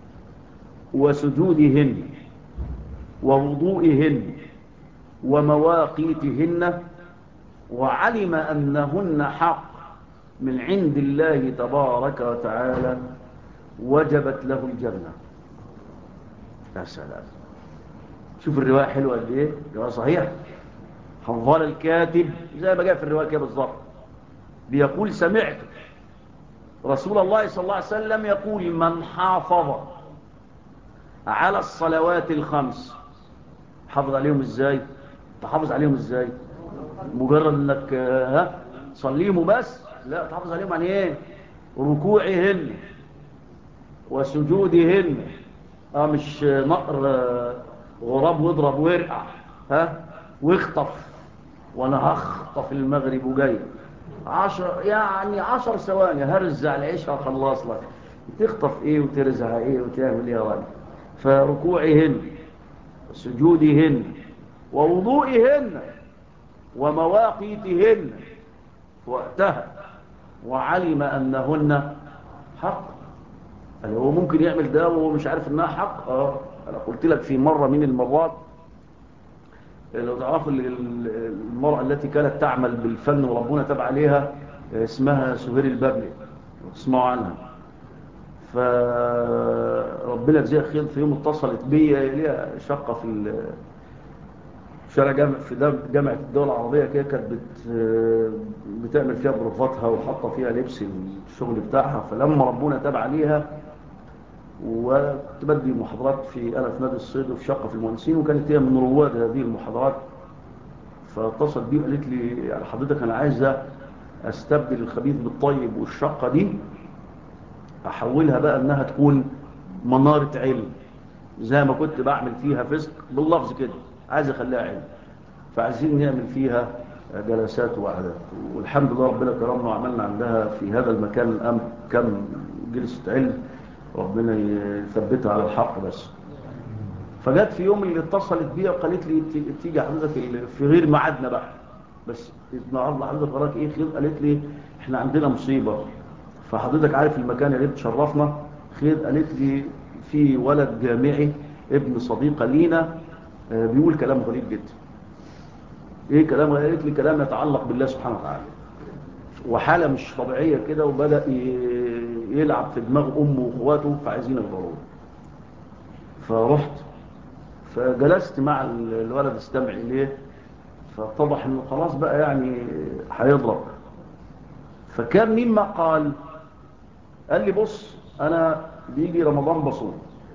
وسجودهن ووضوئهن ومواقيتهن وعلم أنهن حق من عند الله تبارك وتعالى وجبت له الجنة. يا سلام، شوف الرواية حلوة قد ايه، رواية صحيح. حنظل الكاتب زي ما جاء في الرواية كده بالظبط بيقول سمعت رسول الله صلى الله عليه وسلم يقول من حافظ على الصلوات الخمس. حافظ عليهم ازاي؟ تحافظ عليهم ازاي؟ مجرد انك تصليهم وبس؟ لا، تحافظ عليهم يعني ايه؟ ركوعهن وسجودهن. مش نقر غراب واضرب وارقع واخطف وانا هخطف المغرب وجاي 10 ثواني هرزع العيش هخلص لك. تخطف ايه وترزع ايه وتعمل ايه يا راجل؟ فركوعهن وسجودهن ووضوئهن ومواقيتهن في وقتها وعلم انهن حق. يعني هو ممكن يعمل ده وهو مش عارف انها حق. انا قلت لك في مرة من المرات، لو تعرفوا المرأة التي كانت تعمل بالفن وربنا تاب عليها اسمها سهير البابلي، تسمعوا عنها. فربنا يجزيها خير، في يوم اتصلت بي ليها شقة في شارع في جامعة الدول العربية كده، كانت بتعمل فيها بروفاتها وحاطة فيها لبس الشغل بتاعها. فلما ربنا تاب عليها وكنت بدي محاضرات أنا في نادي الصيد وفي شقة في المهندسين، وكانت هي من رواد هذه المحاضرات. فاتصلت بي وقالت لي يعني حضرتك أنا عايزة أستبدل الخبيث بالطيب، والشقة دي أحولها بقى أنها تكون منارة علم زي ما كنت بعمل فيها فسق باللفظ كده، عايز أخليها علم. فعايزين نعمل فيها جلسات وعدات. والحمد لله ربنا كرمنا وعملنا عندها في هذا المكان كم جلسة علم، ربنا يثبتها على الحق بس. فجت في يوم اللي اتصلت بيها وقالت لي تيجي حضرتك في غير ميعادنا بقى، بس النهارده حضرتك وراك ايه خير؟ قالت لي احنا عندنا مصيبه، فحضرتك عارف المكان اللي تشرفنا خير. قالت لي في ولد جامعي ابن صديقه لينا بيقول كلام غريب جدا. ايه كلام؟ قالت لي كلام يتعلق بالله سبحانه وتعالى، وحاله مش طبيعيه كده، وبدا يلعب في دماغ امه واخواته، فعايزين يضربوه. فرحت فجلست مع الولد استمع اليه، فاتضح انه خلاص بقى يعني هيضرب. فكان مما قال لي بص انا بيجي رمضان بصوم،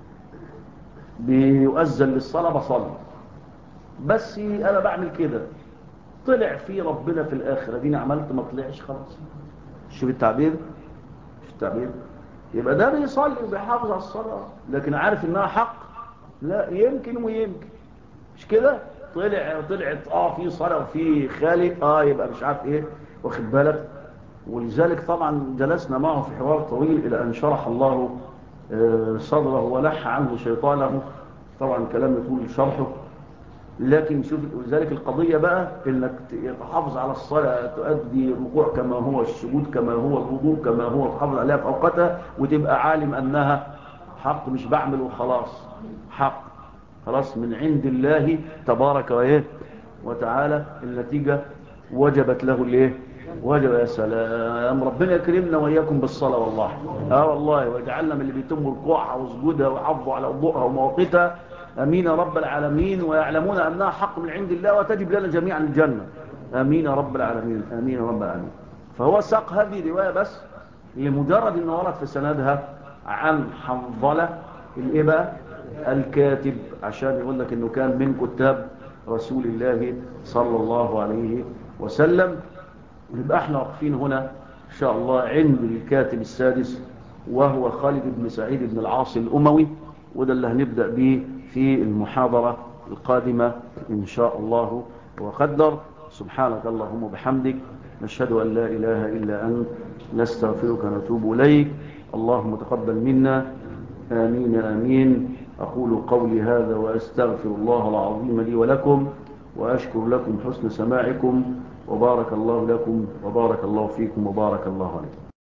بيؤذن للصلاه بصلي، بس انا بعمل كده طلع في ربنا في الاخره ديني عملت ما طلعش خلاص. شوف التعبير، شوف التعبير. يبقى ده بيصلي وبيحافظ على الصلاه لكن عارف انها حق؟ لا، يمكن ويمكن. مش كده؟ طلعت في صلاه وفي خالق يبقى مش عارف ايه، واخد بالك. ولذلك طبعا جلسنا معه في حوار طويل الى ان شرح الله صدره ولح عنه شيطانه. طبعا كلام يطول شرحه، لكن شوف ولذلك القضيه بقى انك تحافظ على الصلاه، تؤدي الركوع كما هو، السجود كما هو، الوضوء كما هو، تحافظ عليها في اوقاتها، وتبقى عالم انها حق، مش بعمل وخلاص، حق خلاص من عند الله تبارك وتعالى. النتيجة وجبت له الايه؟ وجب. يا سلام، ربنا يكرمنا واياكم بالصلاة والله. والله، ويجعلنا من اللي بيتم ركوعها وسجودها ويحافظوا على وضوءها ومواقيتها. امين يا رب العالمين. ويعلمون انها حق من عند الله وتجب لنا جميعا الجنة. امين يا رب العالمين، امين يا رب العالمين. فهو ساق هذه رواية بس لمجرد انه ورد في سندها عن حنظلة الايه بقى؟ الكاتب، عشان يقول لك انه كان من كتاب رسول الله صلى الله عليه وسلم. نبقى احنا واقفين هنا ان شاء الله عند الكاتب السادس، وهو خالد بن سعيد بن العاص الأموي، وده اللي هنبدأ به في المحاضرة القادمة إن شاء الله وقدر. سبحانك اللهم وبحمدك، نشهد أن لا إله إلا أنت، نستغفرك ونتوب إليك. اللهم تقبل منا آمين آمين. أقول قولي هذا وأستغفر الله العظيم لي ولكم، وأشكر لكم حسن سماعكم، وبارك الله لكم وبارك الله فيكم وبارك الله عليكم.